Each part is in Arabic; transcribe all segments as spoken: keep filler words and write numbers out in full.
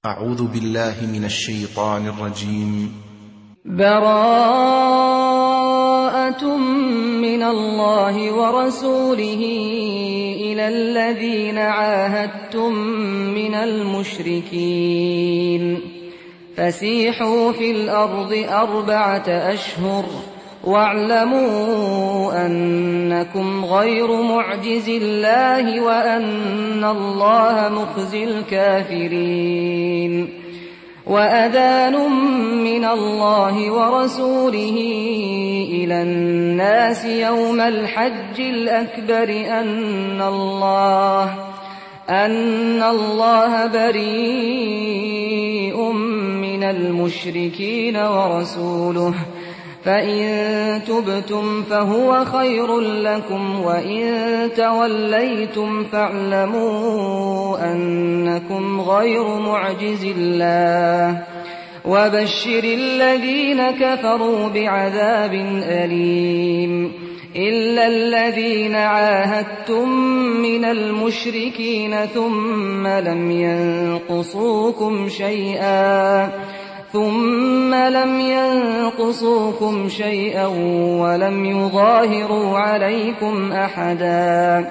أعوذ بالله من الشيطان الرجيم. براءة من الله ورسوله إلى الذين عاهدتم من المشركين فسيحوا في الأرض أربعة أشهر واعلموا أنكم غير معجز الله وأن الله مخزي الكافرين. وأذان من الله ورسوله إلى الناس يوم الحج الأكبر أن الله أن الله بريء من المشركين ورسوله، فإن تبتم فهو خير لكم، وإن توليتم فاعلموا أنكم غير معجز الله، وبشر الذين كفروا بعذاب أليم. إلا الذين عاهدتم من المشركين ثم لم ينقصوكم شيئا ثم لم ينقصوكم شيئا ولم يظاهروا عليكم أحدا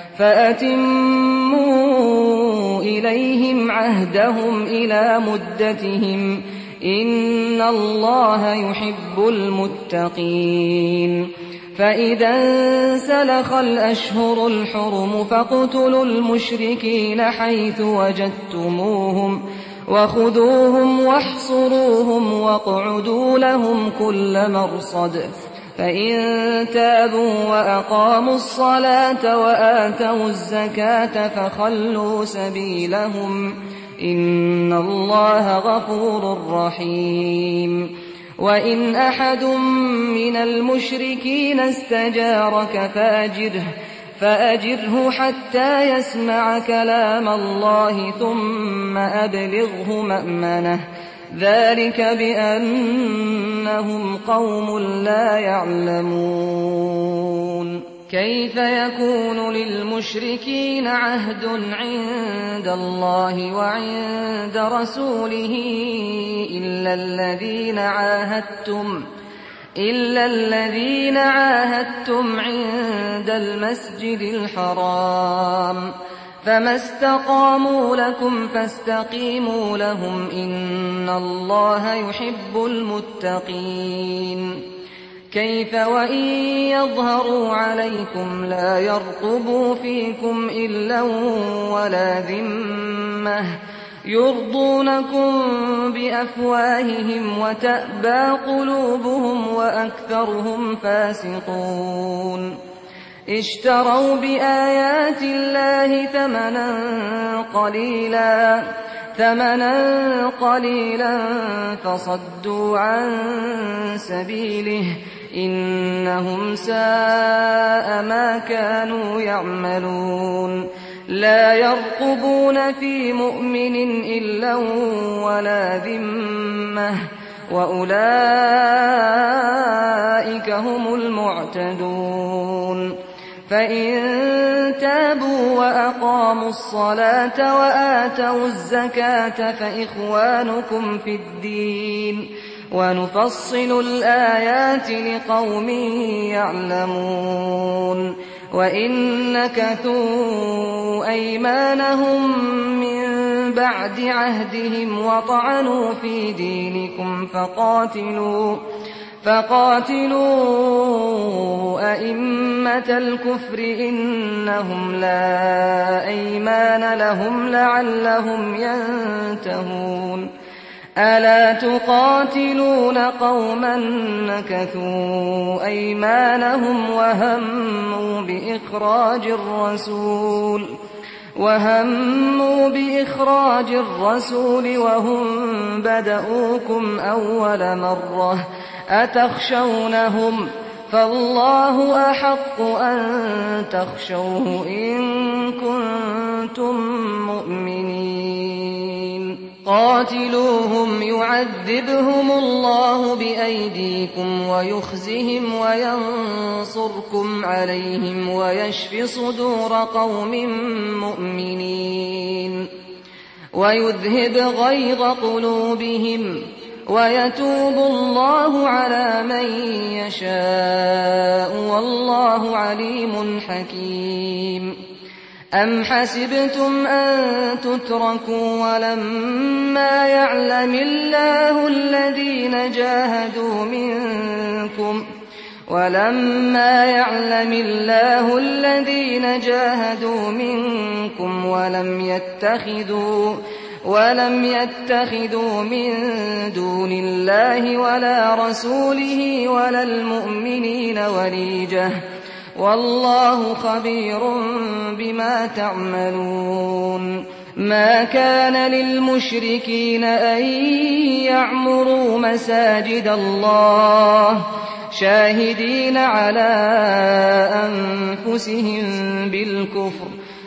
فأتموا إليهم عهدهم إلى مدتهم، إن الله يحب المتقين. فإذا انسلخ الأشهر الحرم فاقتلوا المشركين حيث وجدتموهم وخذوهم واحصروهم واقعدوا لهم كل مرصد، فإن تابوا وأقاموا الصلاة وآتوا الزكاة فخلوا سبيلهم، إن الله غفور رحيم. وإن أحد من المشركين استجارك فأجره فأجره حتى يسمع كلام الله ثم أبلغه مأمنه، ذلك بأنهم قوم لا يعلمون. كيف يكون للمشركين عهد عند الله وعند رسوله إلا الذين عاهدتم إلا الذين عاهدتم عند المسجد الحرام، فما استقاموا لكم فاستقيموا لهم، إن الله يحب المتقين. كيف وإن يظهروا عليكم لا يرقبوا فيكم إلا ولا ذمة، يرضونكم بأفواههم وتأبى قلوبهم وأكثرهم فاسقون. اشتروا بآيات الله ثمنا قليلا ثمنا قليلا فصدوا عن سبيله، إنهم ساء ما كانوا يعملون. لا يرقبون في مؤمن إلا ولا ذمة، وأولئك هم المعتدون. فإن تابوا وأقاموا الصلاة وآتوا الزكاة فإخوانكم في الدين، ونفصل الآيات لقوم يعلمون. وإن نكثوا أيمانهم من بعد عهدهم وطعنوا في دينكم فقاتلوا فقاتلوا أئمة الكفر إنهم لا أيمان لهم لعلهم ينتهون. ألا تقاتلون قوما نكثوا أيمانهم وهموا بإخراج الرسول وهموا بإخراج الرسول وهم بدؤوكم أول مرة، أتخشونهم؟ فالله أحق أن تخشوه إن كنتم مؤمنين. قاتلوهم يعذبهم الله بأيديكم ويخزهم وينصركم عليهم ويشف صدور قوم مؤمنين. ويذهب غيظ قلوبهم ويتوب الله على من يشاء والله عليم حكيم. أم حسبتم أن تتركوا ولما يعلم الله الذين جاهدوا منكم ولما يعلم الله الذين جاهدوا منكم ولم يتخذوا ولم يتخذوا من دون الله ولا رسوله ولا المؤمنين وليجة والله خبير بما تعملون. ما كان للمشركين أن يعمروا مساجد الله شاهدين على أنفسهم بالكفر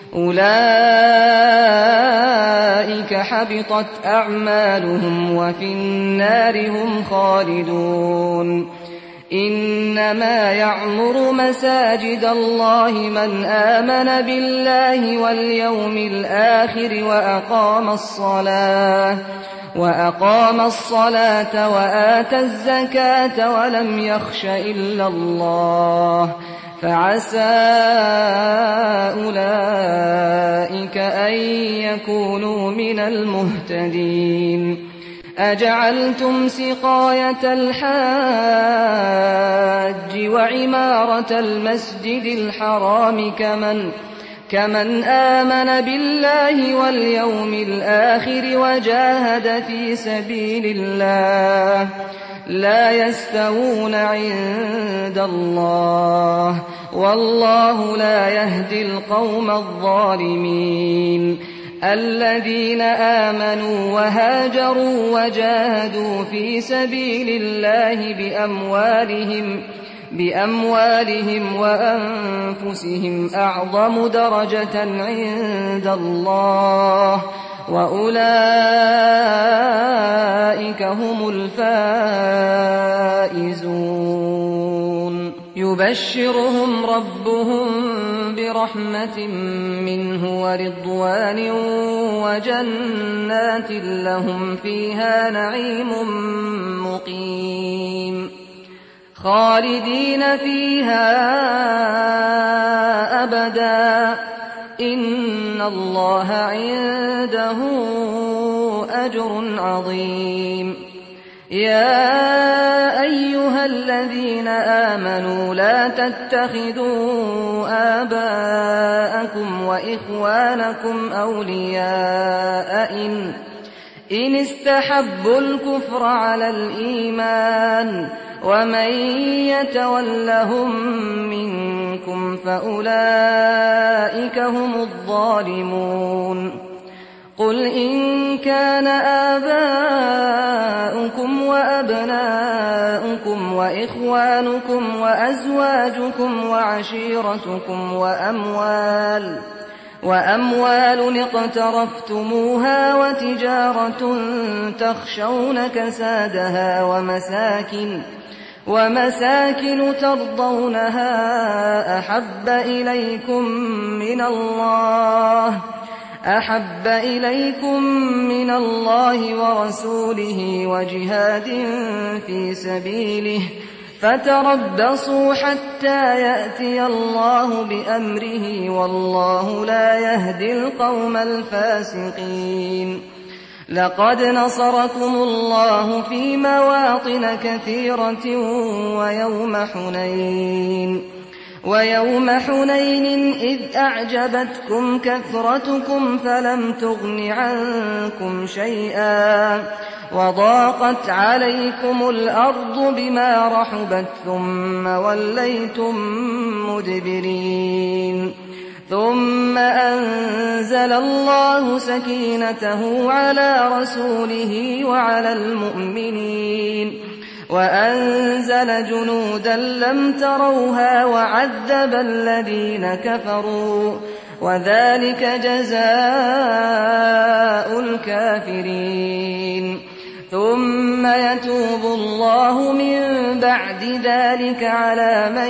أولئك حبطت أعمالهم وفي النار هم خالدون. إنما يعمر مساجد الله من آمن بالله واليوم الآخر وأقام الصلاة وأقام الصلاة وآتى الزكاة ولم يخش إلا الله فعسى أولئك أن يكونوا من المهتدين. أجعلتم سقاية الحاج وعمارة المسجد الحرام كمن كمن آمن بالله واليوم الآخر وجاهد في سبيل الله لا يستوون عند الله والله لا يهدي القوم الظالمين. الذين آمنوا وهاجروا وجاهدوا في سبيل الله بأموالهم بأموالهم وأنفسهم أعظم درجة عند الله وأولئك هم الفائزون. يبشرهم ربهم برحمة منه ورضوان وجنات لهم فيها نعيم مقيم خالدين فيها أبدا إن الله عنده أجر عظيم. يا أيها الذين آمنوا لا تتخذوا آباءكم وإخوانكم أولياء إن, إن استحبوا الكفر على الإيمان ومن يتولهم منكم فأولئك هم الظالمون. قل إن كان آباؤكم وأبناؤكم وإخوانكم وأزواجكم وعشيرتكم وأموال وأموال اقترفتموها وتجارة تخشون كسادها ومساكن ومساكن ترضونها أحب إليكم من الله أحب إليكم من الله ورسوله وجهاد في سبيله فتربصوا حتى يأتي الله بأمره والله لا يهدي القوم الفاسقين. لقد نصركم الله في مواطن كثيرة ويوم حنين ويوم حنين إذ أعجبتكم كثرتكم فلم تغن عنكم شيئا وضاقت عليكم الأرض بما رحبت ثم وليتم مدبرين. ثم أنزل الله سكينته على رسوله وعلى المؤمنين وأنزل جنودا لم تروها وعذب الذين كفروا وذلك جزاء الكافرين. ثم يتوب الله من بعد ذلك على من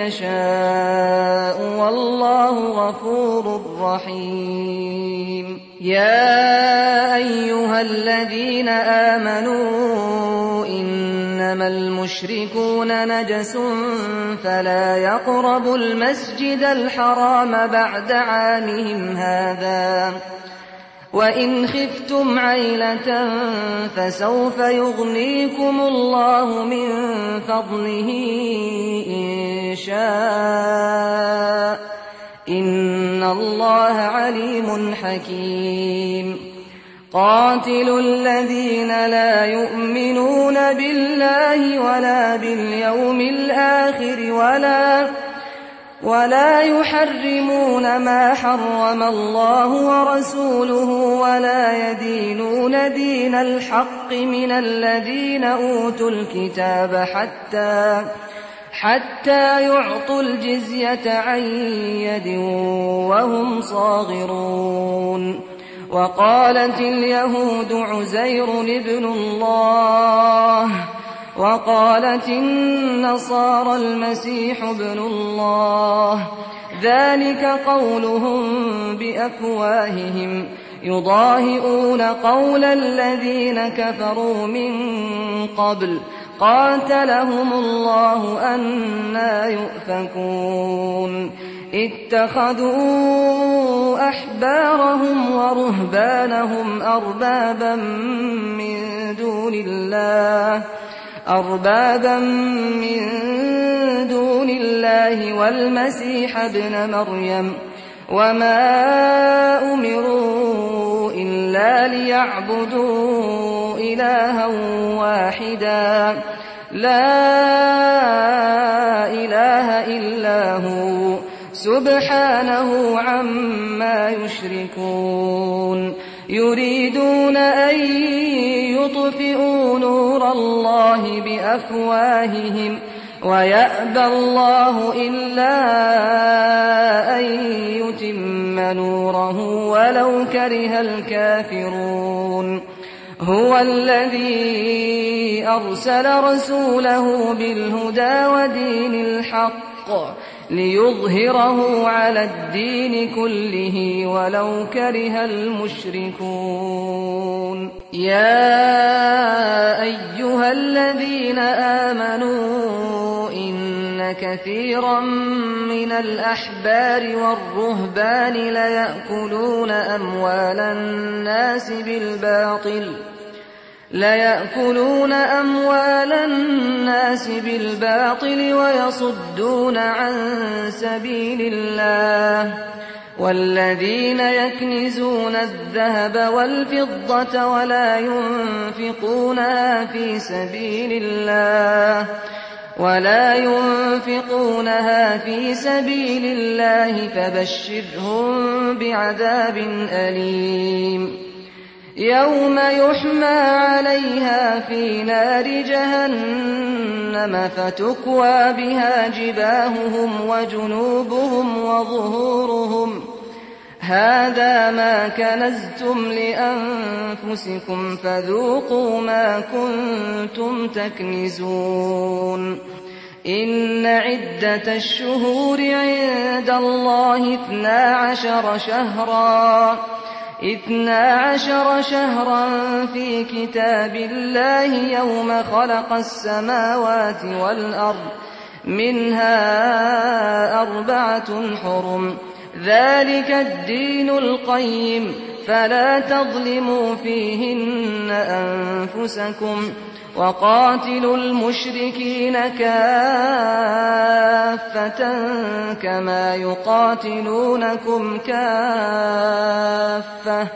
يشاء والله غفور رحيم. يا أيها الذين آمنوا إنما المشركون نجس فلا يقربوا المسجد الحرام بعد عامهم هذا وإن خفتم عيلة فسوف يغنيكم الله من فضله إن شاء إن الله عليم حكيم قاتلوا الذين لا يؤمنون بالله ولا باليوم الآخر ولا ولا يحرمون ما حرم الله ورسوله ولا يدينون دين الحق من الذين أوتوا الكتاب حتى حتى يعطوا الجزية عن يد وهم صاغرون وقالت اليهود عزير ابن الله وقالت النصارى المسيح ابن الله ذلك قولهم بأفواههم يضاهئون قول الذين كفروا من قبل قاتلهم الله أنى يؤفكون اتخذوا أحبارهم ورهبانهم أربابا من دون الله أربابا من دون الله والمسيح ابن مريم وما أمروا إلا ليعبدوا إلها واحدا لا إله إلا هو سبحانه عما يشركون يريدون أن يطفئوا نور الله بأفواههم ويأبى الله إلا أن يتم نوره ولو كره الكافرون هو الذي أرسل رسوله بالهدى ودين الحق ليظهره على الدين كله ولو كره المشركون يا أيها الذين آمنوا إن كثيرا من الأحبار والرهبان ليأكلون أموال الناس بالباطل ليأكلون أموال الناس بالباطل ويصدون عن سبيل الله والذين يكنزون الذهب والفضة ولا ينفقونها في سبيل الله ولا ينفقونها في سبيل الله فبشرهم بعذاب أليم يوم يحمى عليها في نار جهنم فتكوى بها جباههم وجنوبهم وظهورهم هذا ما كنزتم لأنفسكم فذوقوا ما كنتم تكنزون إن عدة الشهور عند الله اثنا عشر شهرا اثنا عشر شهرا في كتاب الله يوم خلق السماوات والأرض منها أربعة حرم ذلك الدين القيم فلا تظلموا فيهن أنفسكم وقاتلوا المشركين كافة كما يقاتلونكم كافة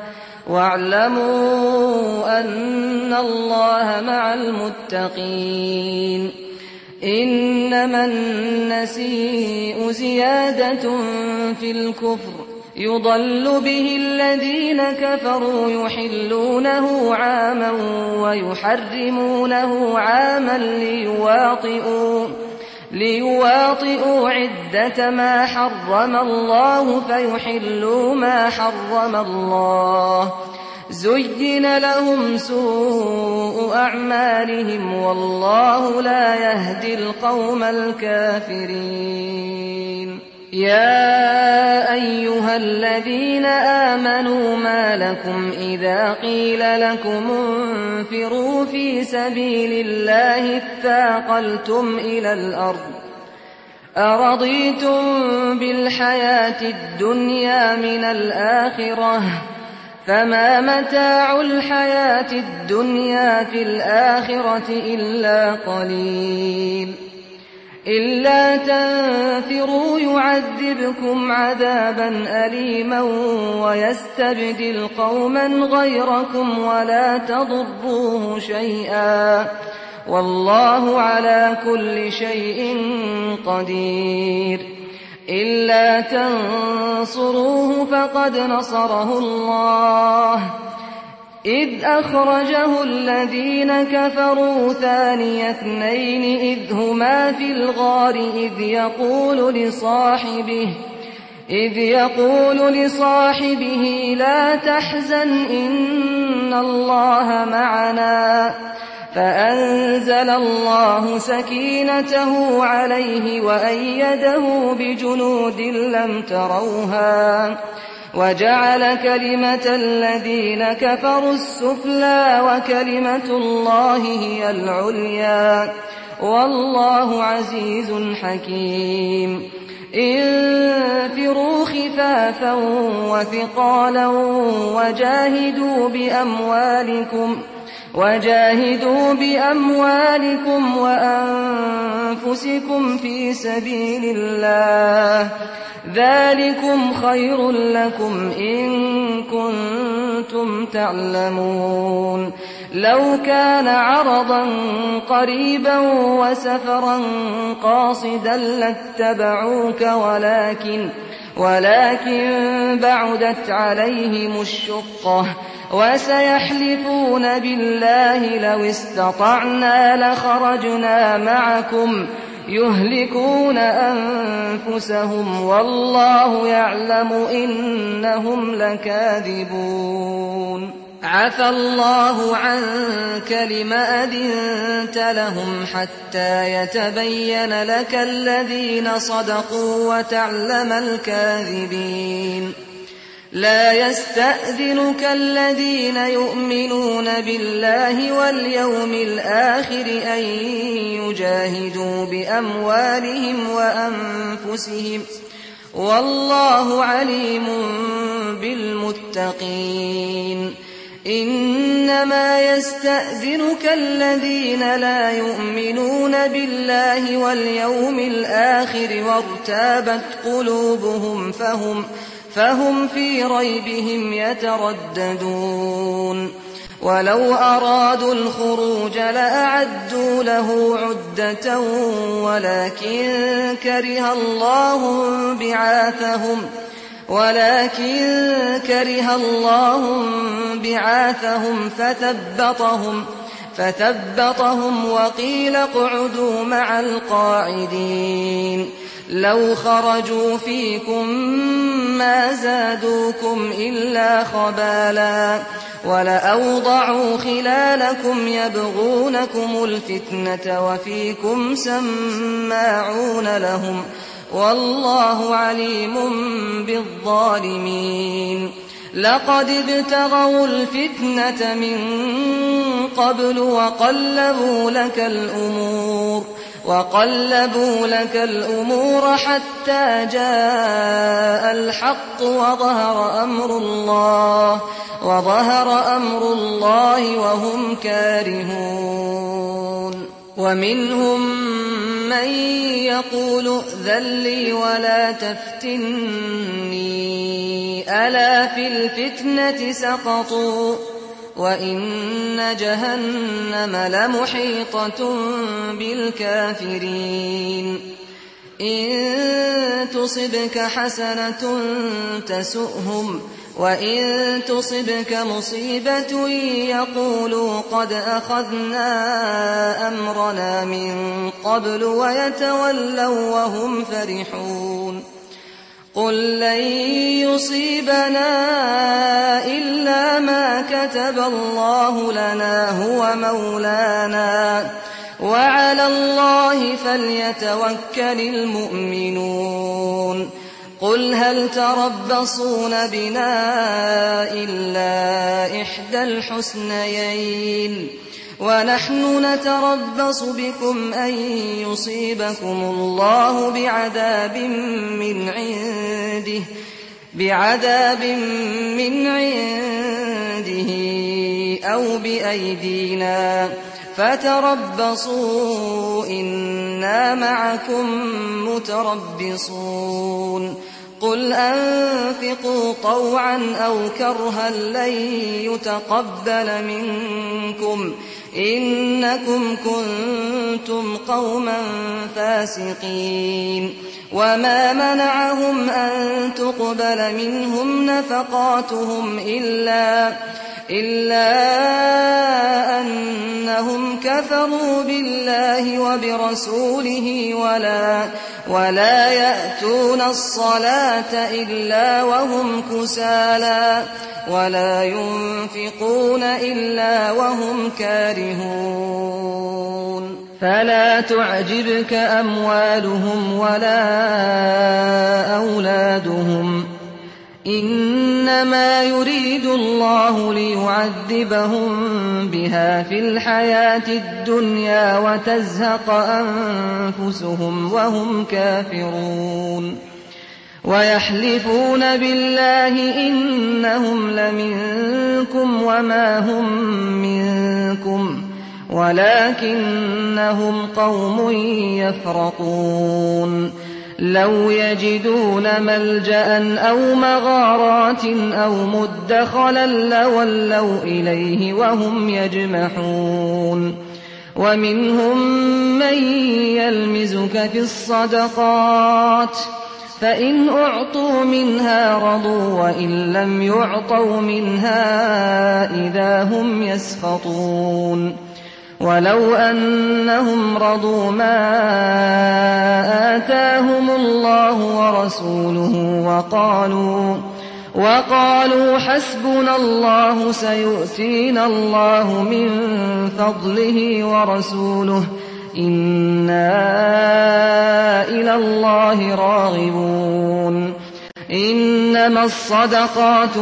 واعلموا أن الله مع المتقين إنما النسيء زيادة في الكفر يضل به الذين كفروا يحلونه عاما ويحرمونه عاما ليواطئوا ليواطئوا عدة ما حرم الله فيحلوا ما حرم الله زين لهم سوء أعمالهم والله لا يهدي القوم الكافرين يا أيها الذين آمنوا ما لكم إذا قيل لكم انفروا في سبيل الله اثاقلتم إلى الأرض أرضيتم بالحياة الدنيا من الآخرة فما متاع الحياة الدنيا في الآخرة إلا قليل إلا تنفروا يعذبكم عذابا أليما ويستبدل قوما غيركم ولا تضروه شيئا والله على كل شيء قدير إلا تنصروه فقد نصره الله إذ أخرجه الذين كفروا ثاني اثنين إذ هما في الغار إذ يقول لصاحبه إذ يقول لصاحبه لا تحزن إن الله معنا فأنزل الله سكينته عليه وأيده بجنود لم تروها وجعل كلمة الذين كفروا السفلى وكلمة الله هي العليا والله عزيز حكيم انفروا خفافا وثقالا وجاهدوا بأموالكم وجاهدوا بأموالكم وأنفسكم في سبيل الله ذلكم خير لكم إن كنتم تعلمون لو كان عرضا قريبا وسفرا قاصدا لاتبعوك ولكن ولكن بعدت عليهم الشقة وسيحلفون بالله لو استطعنا لخرجنا معكم يهلكون أنفسهم والله يعلم إنهم لكاذبون عفى الله عنك لم أذنت لهم حتى يتبين لك الذين صدقوا وتعلم الكاذبين لا يستأذنك الذين يؤمنون بالله واليوم الآخر أن يجاهدوا بأموالهم وأنفسهم والله عليم بالمتقين إنما يستأذنك الذين لا يؤمنون بالله واليوم الآخر وارتابت قلوبهم فهم فهم في ريبهم يترددون ولو أرادوا الخروج لأعدوا له عدة ولكن كره الله بعاثهم ولكن كره الله بعاثهم فثبطهم فثبطهم وقيل اقعدوا مع القاعدين لو خرجوا فيكم ما زادوكم إلا خبالا ولأوضعوا خلالكم يبغونكم الفتنة وفيكم سماعون لهم والله عليم بالظالمين لقد ابتغوا الفتنة من قبل وقلبوا لك الأمور وقلبوا لك الأمور حتى جاء الحق وظهر أمر الله وظهر أمر الله وهم كارهون ومنهم من يقول ائذن لي ولا تفتني ألا في الفتنة سقطوا وإن جهنم لمحيطة بالكافرين إن تصبك حسنة تسؤهم وإن تصبك مصيبة يقولوا قد أخذنا أمرنا من قبل ويتولوا وهم فرحون قل لن يصيبنا إلا ما كتب الله لنا هو مولانا وعلى الله فليتوكل المؤمنون قل هل تربصون بنا إلا إحدى الحسنيين ونحن نتربص بكم أن يصيبكم الله بعذاب من عنده بعذاب من عنده أو بأيدينا فتربصوا إنا معكم متربصون قل أنفقوا طوعا أو كرها لن يتقبل منكم إنكم كنتم قوما فاسقين وما منعهم أن تقبل منهم نفقاتهم إلا إلا أنهم كفروا بالله وبرسوله ولا ولا يأتون الصلاة إلا وهم كسالى ولا ينفقون إلا وهم كارهون فلا تعجبك أموالهم ولا أولادهم إنما يريد الله ليعذبهم بها في الحياة الدنيا وتزهق أنفسهم وهم كافرون ويحلفون بالله إنهم لمنكم وما هم منكم ولكنهم قوم يفرقون لو يجدون ملجأ أو مغارات أو مدخلا لولوا إليه وهم يجمحون ومنهم من يلمزك في الصدقات فإن أعطوا منها رضوا وإن لم يعطوا منها إذا هم يسخطون ولو أنهم رضوا ما آتاهم الله ورسوله وقالوا وقالوا حسبنا الله سيؤتينا الله من فضله ورسوله إنا إلى الله راغبون إنما الصدقات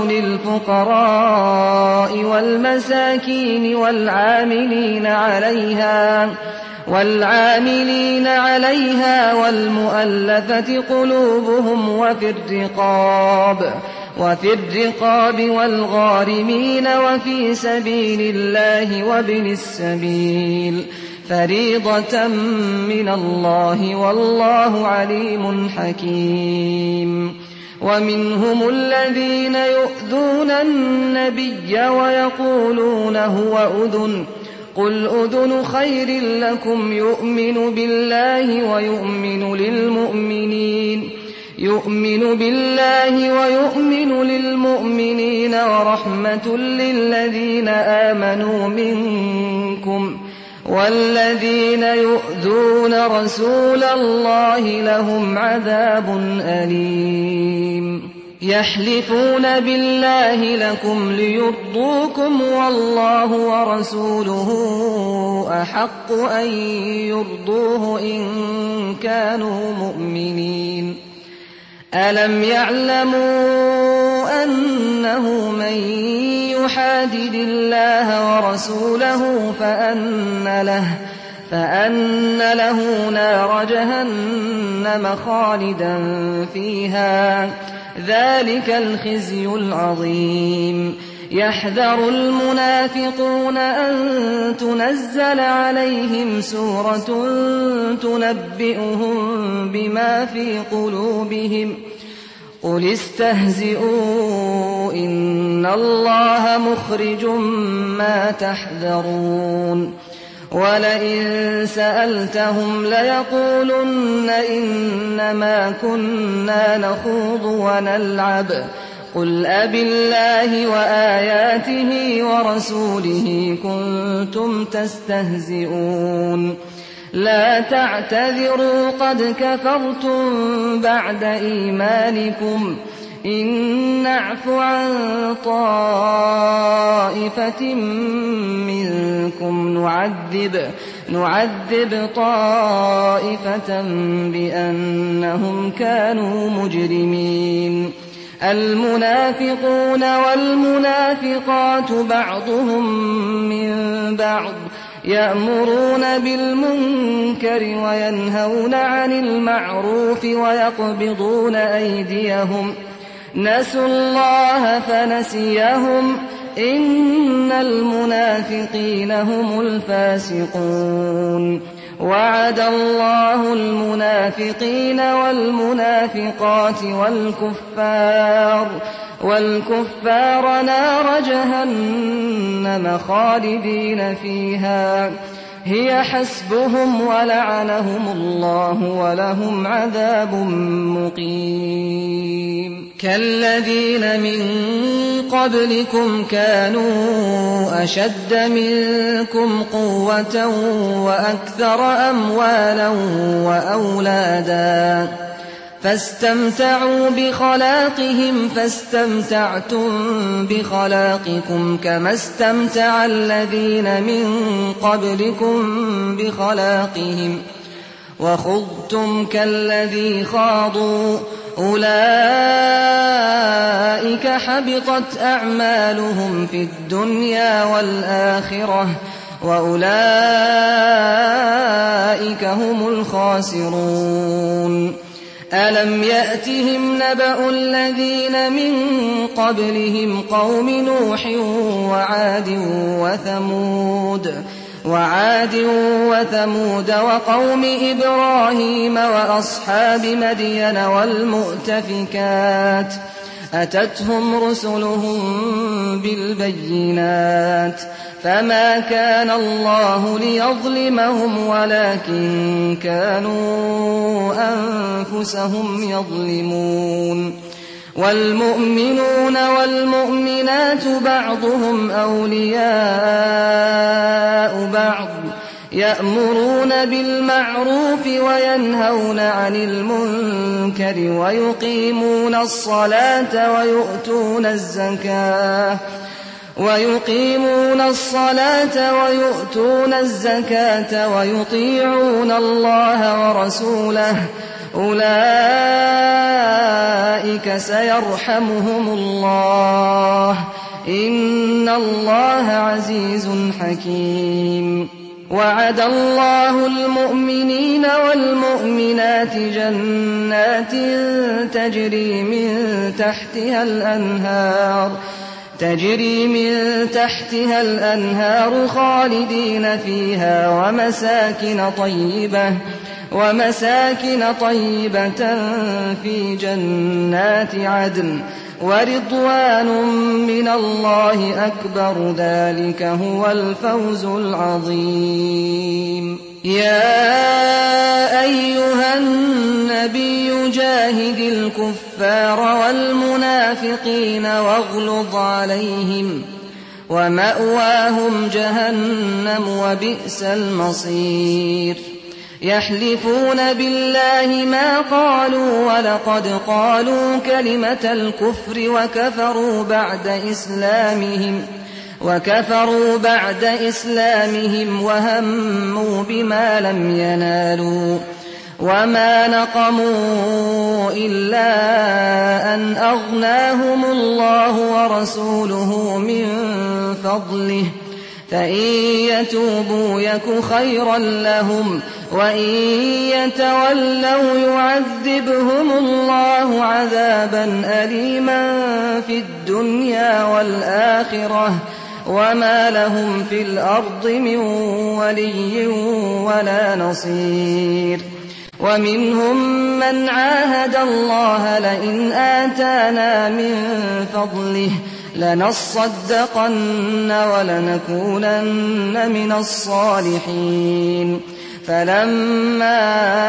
للفقراء والمساكين والعاملين عليها والعاملين عليها والمؤلفة قلوبهم وفي الرقاب وفي الرقاب والغارمين وفي سبيل الله وابن السبيل فريضة من الله والله عليم حكيم ومنهم الذين يؤذون النبي ويقولون هو أذن قل أذن خير لكم يؤمن بالله ويؤمن للمؤمنين يؤمن بالله ويؤمن للمؤمنين ورحمة للذين آمنوا منكم والذين يؤذون رسول الله لهم عذاب أليم يحلفون بالله لكم ليرضوكم والله ورسوله أحق أن يرضوه إن كانوا مؤمنين ألم يعلموا أنه من يحادد الله ورسوله فأن له فأن له نار جهنم خالدا فيها ذلك الخزي العظيم يحذر المنافقون أن تنزل عليهم سورة تنبئهم بما في قلوبهم قل استهزئوا إن الله مخرج ما تحذرون ولئن سألتهم ليقولن إنما كنا نخوض ونلعب قل أبالله وآياته ورسوله كنتم تستهزئون لا تعتذروا قد كفرتم بعد إيمانكم إن نعف عن طائفة منكم نعذب نعذب, نعذب طائفة بأنهم كانوا مجرمين. المنافقون والمنافقات بعضهم من بعض يأمرون بالمنكر وينهون عن المعروف ويقبضون أيديهم نسوا الله فنسيهم إن المنافقين هم الفاسقون. وعد الله المنافقين والمنافقات والكفار والكفار نار جهنم خالدين فيها هي حسبهم ولعنهم الله ولهم عذاب مقيم. كالذين من قبلكم كانوا أشد منكم قوة وأكثر أموالا وأولادا فاستمتعوا بخلاقهم فاستمتعتم بخلاقكم كما استمتع الذين من قبلكم بخلاقهم وخضتم كالذي خاضوا أولئك حبطت أعمالهم في الدنيا والآخرة وأولئك هم الخاسرون. ألم يأتهم نبأ الذين من قبلهم قوم نوح وعاد وثمود وعاد وثمود وقوم إبراهيم وأصحاب مدين والمؤتفكات أتتهم رسلهم بالبينات فما كان الله ليظلمهم ولكن كانوا أنفسهم يظلمون. والمؤمنون والمؤمنات بعضهم أولياء بعض يأمرون بالمعروف وينهون عن المنكر ويقيمون الصلاة ويؤتون الزكاة ويقيمون الصلاة ويؤتون الزكاة ويطيعون الله ورسوله أولئك سيرحمهم الله إن الله عزيز حكيم. وعد الله المؤمنين والمؤمنات جنات تجري من تحتها الأنهار تجري من تحتها الأنهار خالدين فيها ومساكن طيبة ومساكن طيبة في جنات عدن ورضوان من الله أكبر ذلك هو الفوز العظيم. يا أيها النبي جاهد الكفار والمنافقين واغلظ عليهم ومأواهم جهنم وبئس المصير. يحلفون بالله ما قالوا ولقد قالوا كلمة الكفر وكفروا بعد إسلامهم وكفروا بعد إسلامهم وهموا بما لم ينالوا وما نقموا إلا أن أغناهم الله ورسوله من فضله فإن يتوبوا يك خيرا لهم وإن يتولوا يعذبهم الله عذابا أليما في الدنيا والآخرة وما لهم في الأرض من ولي ولا نصير. ومنهم من عاهد الله لئن آتانا من فضله لنصدقن ولنكونن من الصالحين فلما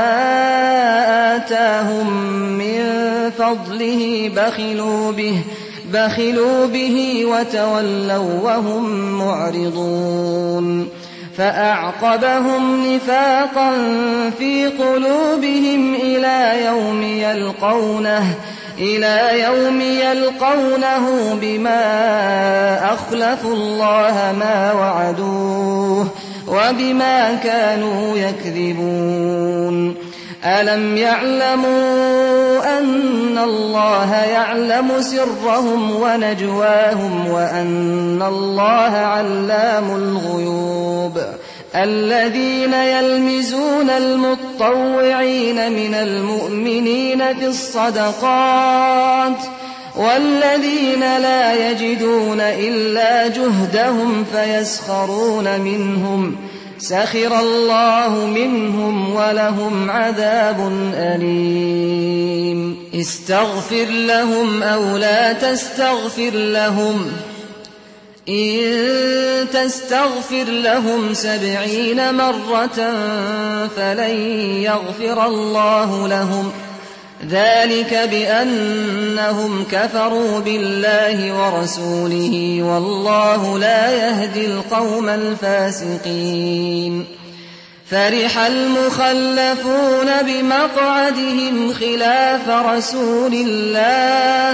آتاهم من فضله بخلوا به بخلوا به وتولوا وهم معرضون فأعقبهم نفاقا في قلوبهم إلى يوم يلقونه إلى يوم يلقونه بما أخلفوا الله ما وعدوه وبما كانوا يكذبون ألم يعلموا أن الله يعلم سرهم ونجواهم وأن الله علام الغيوب الذين يلمزون المطوعين من المؤمنين في الصدقات والذين لا يجدون إلا جهدهم فيسخرون منهم سخر الله منهم ولهم عذاب أليم استغفر لهم أو لا تستغفر لهم إن تستغفر لهم سبعين مرة فلن يغفر الله لهم ذلك بأنهم كفروا بالله ورسوله والله لا يهدي القوم الفاسقين فرح المخلفون بمقعدهم خلاف رسول الله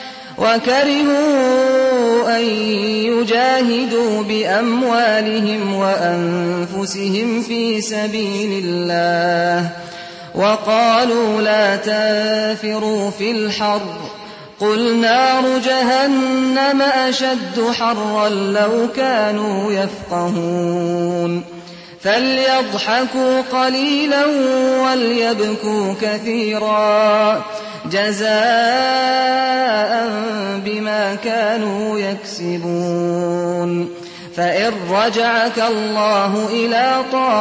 وكرهوا أن يجاهدوا بأموالهم وأنفسهم في سبيل الله وقالوا لا تنفروا في الحر قل نار جهنم أشد حرا لو كانوا يفقهون فليضحكوا قليلا وليبكوا كثيرا جزاء بما كانوا يكسبون فإن رجعك الله إلى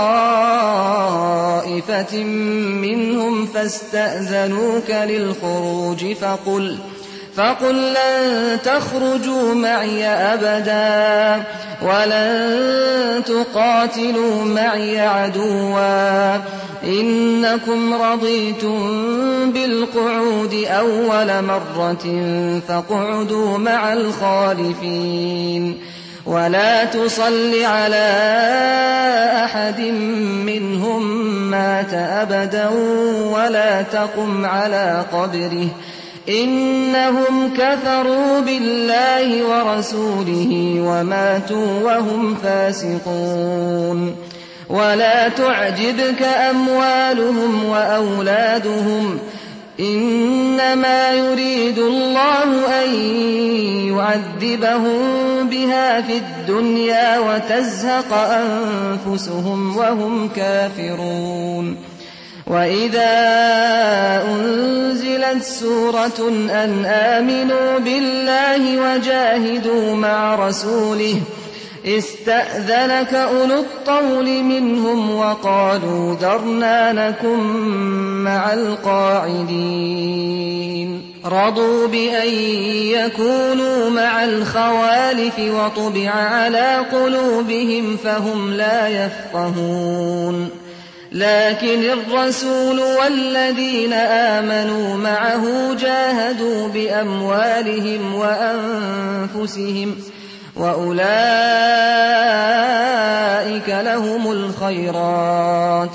طائفة منهم فاستأذنوك للخروج فقل فقل لن تخرجوا معي أبدا ولن تقاتلوا معي عدوا إنكم رضيتم بالقعود أول مرة فاقعدوا مع الخالفين ولا تصل على أحد منهم مات أبدا ولا تقم على قبره إنهم كفروا بالله ورسوله وماتوا وهم فاسقون ولا تعجبك أموالهم وأولادهم إنما يريد الله أن يعذبهم بها في الدنيا وتزهق أنفسهم وهم كافرون وإذا أنزلت سورة أن آمنوا بالله وجاهدوا مع رسوله استأذنك أولو الطول منهم وقالوا ذرنا نكن مع القاعدين رضوا بأن يكونوا مع الخوالف وطبع على قلوبهم فهم لا يفقهون لكن الرسول والذين آمنوا معه جاهدوا بأموالهم وأنفسهم وأولئك لهم الخيرات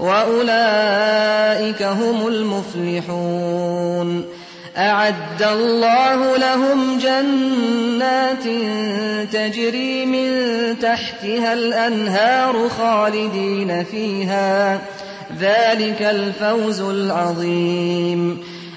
وأولئك هم المفلحون أعد الله لهم جنات تجري من تحتها الأنهار خالدين فيها ذلك الفوز العظيم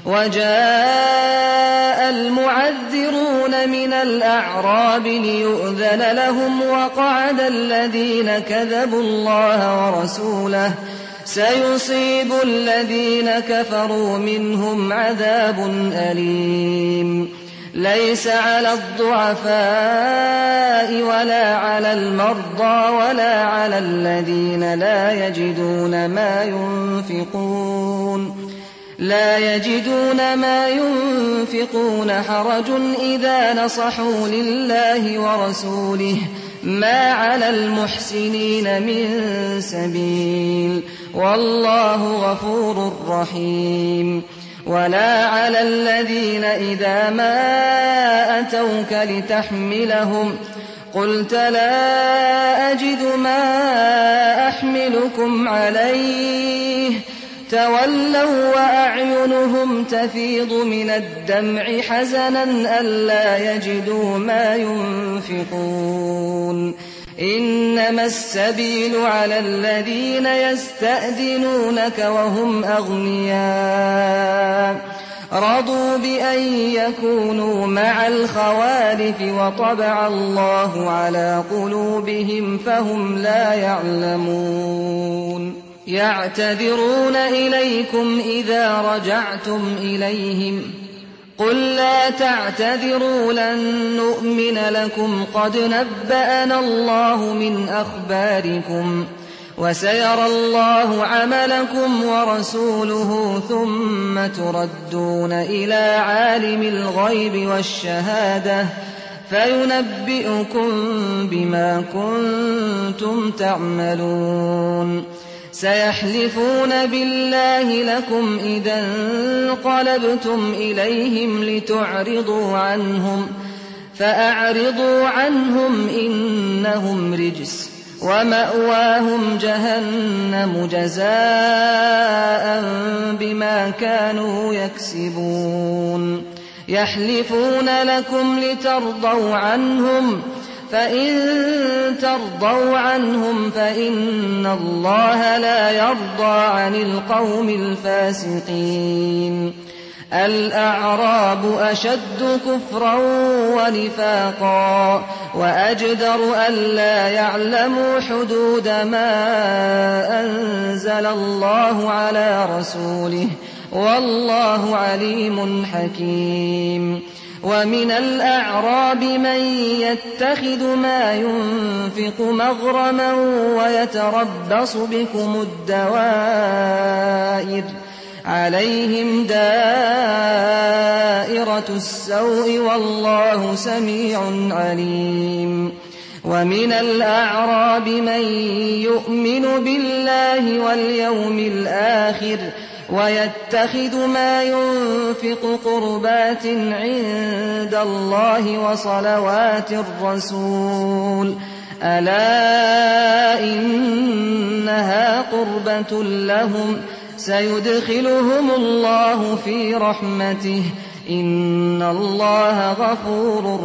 وجاء المعذرون من الأعراب ليؤذن لهم وقعد الذين كذبوا الله ورسوله سيصيب الذين كفروا منهم عذاب أليم ليس على الضعفاء ولا على المرضى ولا على الذين لا يجدون ما ينفقون لا يجدون ما ينفقون حرج إذا نصحوا لله ورسوله ما على المحسنين من سبيل والله غفور رحيم ولا على الذين إذا ما أتوك لتحملهم قلت لا أجد ما أحملكم عليه تولوا وأعينهم تفيض من الدمع حزنا ألا يجدوا ما ينفقون إنما السبيل على الذين يستأذنونك وهم أغنياء رضوا بأن يكونوا مع الخوالف وطبع الله على قلوبهم فهم لا يعلمون يعتذرون إليكم إذا رجعتم إليهم قل لا تعتذروا لن نؤمن لكم قد نبأنا الله من أخباركم وسيرى الله عملكم ورسوله ثم تردون إلى عالم الغيب والشهادة فينبئكم بما كنتم تعملون سيحلفون بالله لكم إذا انقلبتم إليهم لتعرضوا عنهم فأعرضوا عنهم إنهم رجس ومأواهم جهنم جزاء بما كانوا يكسبون يحلفون لكم لترضوا عنهم فإن ترضوا عنهم فإن الله لا يرضى عن القوم الفاسقين الأعراب أشد كفرا ونفاقا وأجدر ألا يعلموا حدود ما أنزل الله على رسوله والله عليم حكيم ومن الأعراب من يتخذ ما ينفق مغرما ويتربص بكم الدوائر عليهم دائرة السوء والله سميع عليم ومن الأعراب من يؤمن بالله واليوم الآخر ويتخذ ما ينفق قربات عند الله وصلوات الرسول ألا إنها قربة لهم سيدخلهم الله في رحمته إن الله غفور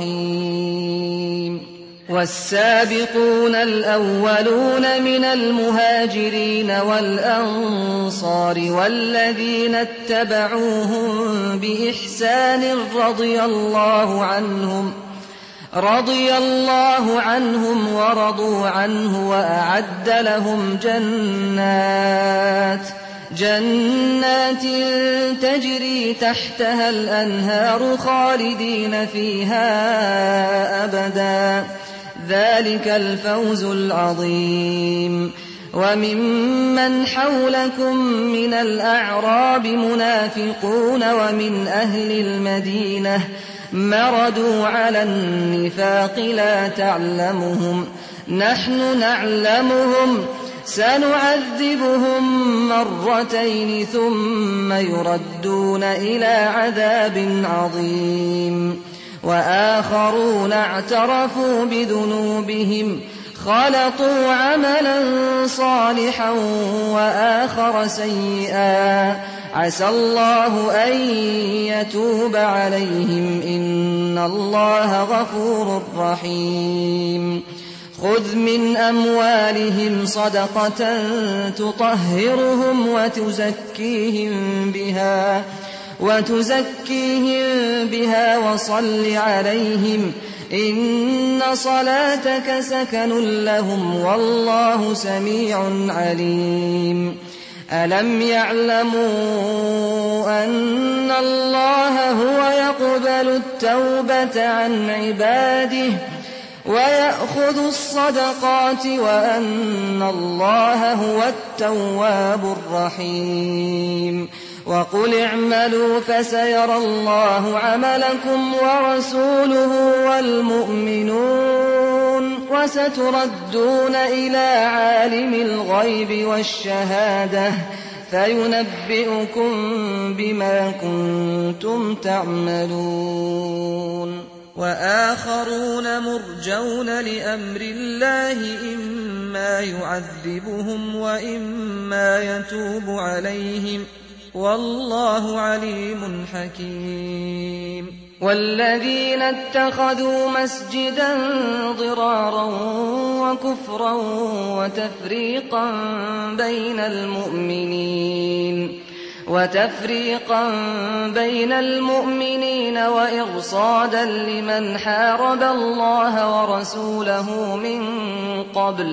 رحيم والسابقون الأولون من المهاجرين والأنصار والذين اتبعوهم بإحسان رضي الله عنهم رضي الله عنهم ورضوا عنه وأعد لهم جنات جنات تجري تحتها الأنهار خالدين فيها أبدا ذلك الفوز العظيم وممن حولكم من الأعراب منافقون ومن أهل المدينة مردوا على النفاق لا تعلمهم نحن نعلمهم سنعذبهم مرتين ثم يردون إلى عذاب عظيم وآخرون اعترفوا بذنوبهم خلطوا عملا صالحا وآخر سيئا عسى الله أن يتوب عليهم إن الله غفور رحيم خذ من أموالهم صدقة تطهرهم وتزكيهم بها وتزكيهم بها وصل عليهم إن صلاتك سكن لهم والله سميع عليم ألم يعلموا أن الله هو يقبل التوبة عن عباده ويأخذ الصدقات وأن الله هو التواب الرحيم وقل اعملوا فسيرى الله عملكم ورسوله والمؤمنون وستردون إلى عالم الغيب والشهادة فينبئكم بما كنتم تعملون وآخرون مرجون لأمر الله إما يعذبهم وإما يتوب عليهم والله عليم حكيم والذين اتخذوا مسجدا ضرارا وكفرا وتفريقا بين المؤمنين وتفريقا بين المؤمنين وإرصادا لمن حارب الله ورسوله من قبل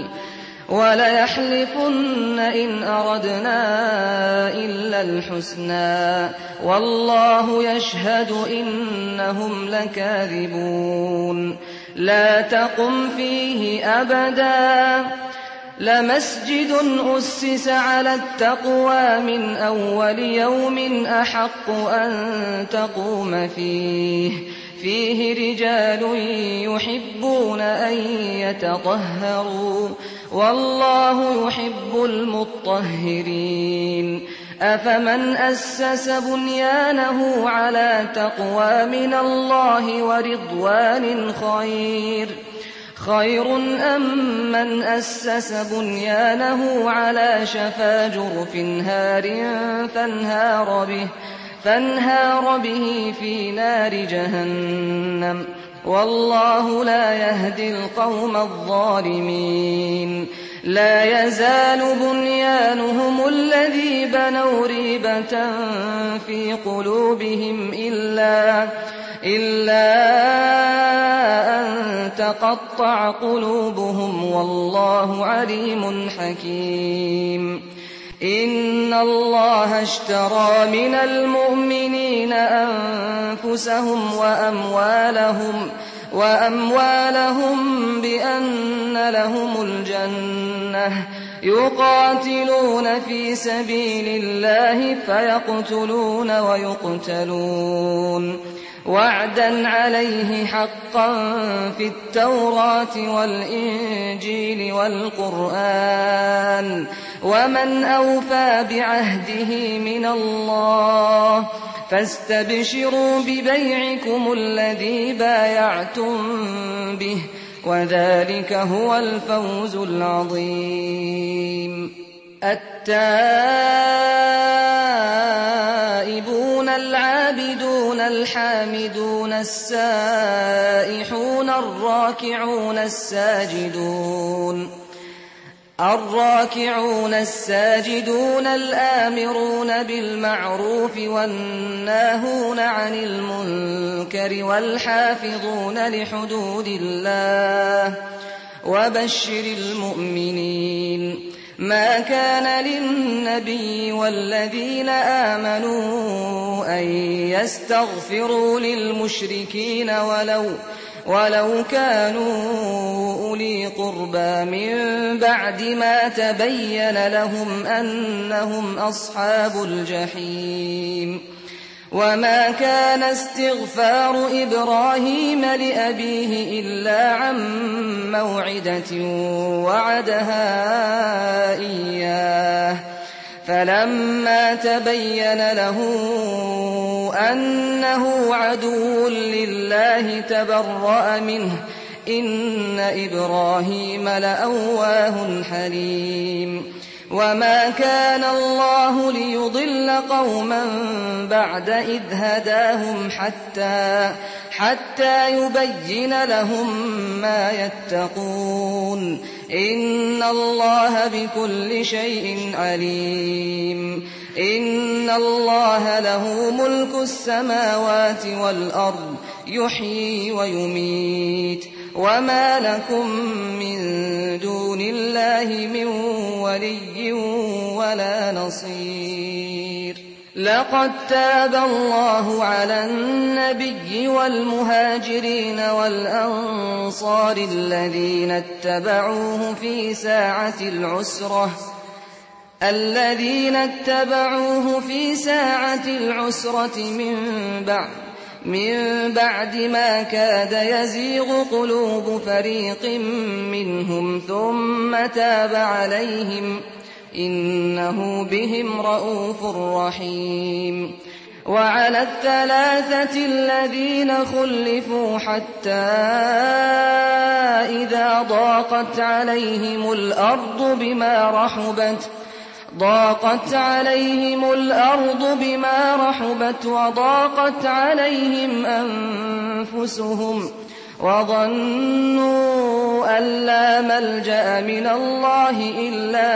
وليحلفن إن أردنا إلا الحسنى والله يشهد إنهم لكاذبون لا تقم فيه أبدا لمسجد أسس على التقوى من أول يوم أحق أن تقوم فيه فيه رجال يحبون أن يتطهروا والله يحب المطهرين أفمن أسس بنيانه على تقوى من الله ورضوان خير خير أم من أسس بنيانه على شفا جرف هار فانهار به فانهار به في نار جهنم والله لا يهدي القوم الظالمين لا يزال بنيانهم الذي بنوا ريبة في قلوبهم إلا إلا أن تقطع قلوبهم والله عليم حكيم إن الله اشترى من المؤمنين أنفسهم وأموالهم وأموالهم بأن لهم الجنة يقاتلون في سبيل الله فيقتلون ويقتلون وعدا عليه حقا في التوراة والإنجيل والقرآن ومن أوفى بعهده من الله فاستبشروا ببيعكم الذي بايعتم به وذلك هو الفوز العظيم التائبون العابدون الحامدون السائحون الراكعون الساجدون الراكعون الساجدون الآمرون بالمعروف والناهون عن المنكر والحافظون لحدود الله وبشر المؤمنين ما كان للنبي والذين آمنوا أن يستغفروا للمشركين ولو ولو كانوا أولي قربى من بعد ما تبين لهم أنهم أصحاب الجحيم وما كان استغفار إبراهيم لأبيه إلا عن موعدة وعدها إياه فلما تبين له أنه عدو لله تبرأ منه إن إبراهيم لأواه حليم وما كان الله ليضل قوما بعد إذ هداهم حتى حتى يبين لهم ما يتقون إن الله بكل شيء عليم إن الله له ملك السماوات والأرض يحيي ويميت وما لكم من دون الله من ولي ولا نصير لقد تاب الله على النبي والمهاجرين والأنصار الذين اتبعوه في ساعة العسرة الذين اتبعوه في ساعة العسرة من بعد من بعد ما كاد يزيغ قلوب فريق منهم ثم تاب عليهم إنه بهم رءوف رحيم وعلى الثلاثة الذين خلفوا حتى إذا ضاقت عليهم الأرض بما رحبت ضاقت عليهم الأرض بما رحبت وضاقت عليهم أنفسهم وظنوا أن لا ملجأ من الله إلا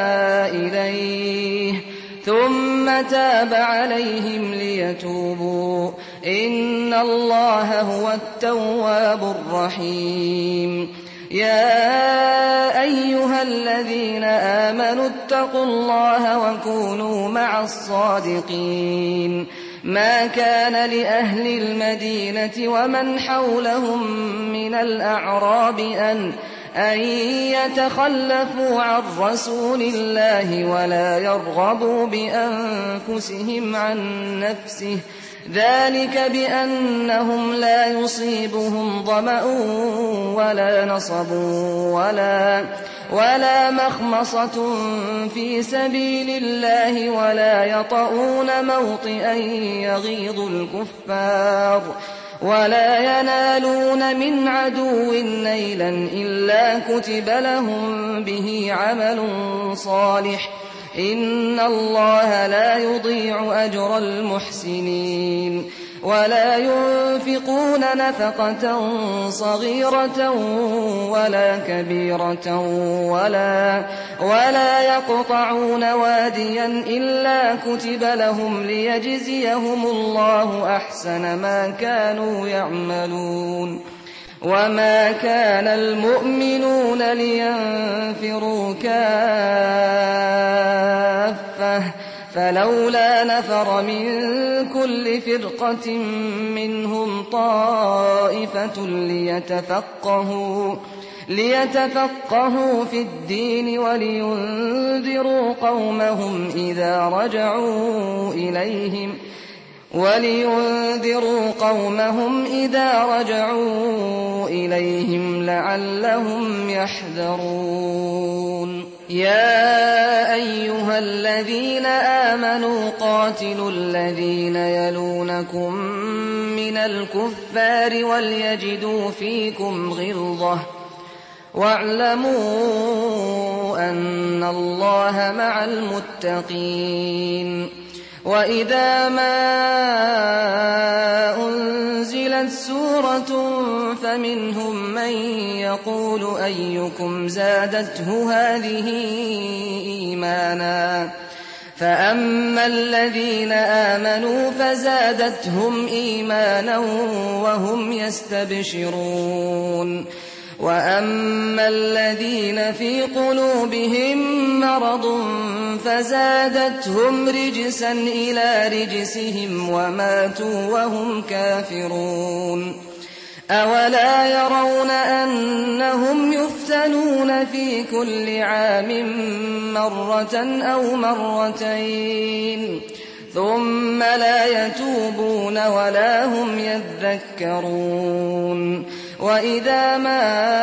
إليه ثم تاب عليهم ليتوبوا إن الله هو التواب الرحيم يا أيها الذين آمنوا اتقوا الله وكونوا مع الصادقين ما كان لأهل المدينة ومن حولهم من الأعراب أن أن يتخلفوا عن رسول الله ولا يرغبوا بأنفسهم عن نفسه ذلك بأنهم لا يصيبهم ظمأ ولا نصب ولا ولا مخمصة في سبيل الله ولا يطؤون موطئا يغيظ الكفار ولا ينالون من عدو نيلا إلا كتب لهم به عمل صالح إن الله لا يضيع أجر المحسنين ولا ينفقون نفقة صغيرة ولا كبيرة ولا ولا يقطعون واديا إلا كتب لهم ليجزيهم الله أحسن ما كانوا يعملون وما كان المؤمنون لينفروا كافة فلولا نفر من كل فرقة منهم طائفة ليتفقهوا ليتفقهوا في الدين ولينذروا قومهم إذا رجعوا إليهم ولينذروا قومهم إذا رجعوا إليهم لعلهم يحذرون يا أيها الذين آمنوا قاتلوا الذين يلونكم من الكفار وليجدوا فيكم غلظة واعلموا أن الله مع المتقين وإذا ما أنزلت سورة فمنهم من يقول أيكم زادته هذه إيمانا فأما الذين آمنوا فزادتهم إيمانا وهم يستبشرون وأما الذين في قلوبهم مرض فزادتهم رجسا إلى رجسهم وماتوا وهم كافرون أولا يرون أنهم يفتنون في كل عام مرة أو مرتين ثم لا يتوبون ولا هم يذكرون وإذا ما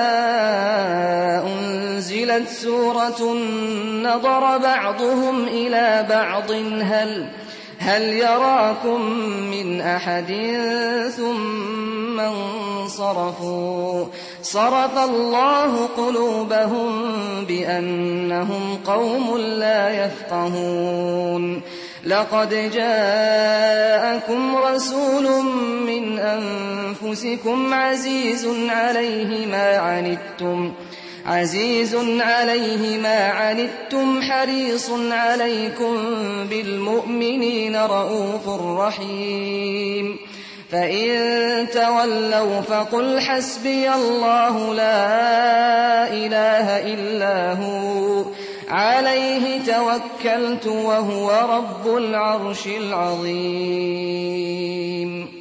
أنزلت سورة نظر بعضهم إلى بعض هل هل يراكم من أحد ثم انصرفوا صرف الله قلوبهم بأنهم قوم لا يفقهون لقد جاءكم رسول من أنفسكم عزيز عليه ما عنتم عزيز عليه ما عنتم حريص عليكم بالمؤمنين رؤوف رحيم فإن تولوا فقل حسبي الله لا إله إلا هو عليه توكلت وهو رب العرش العظيم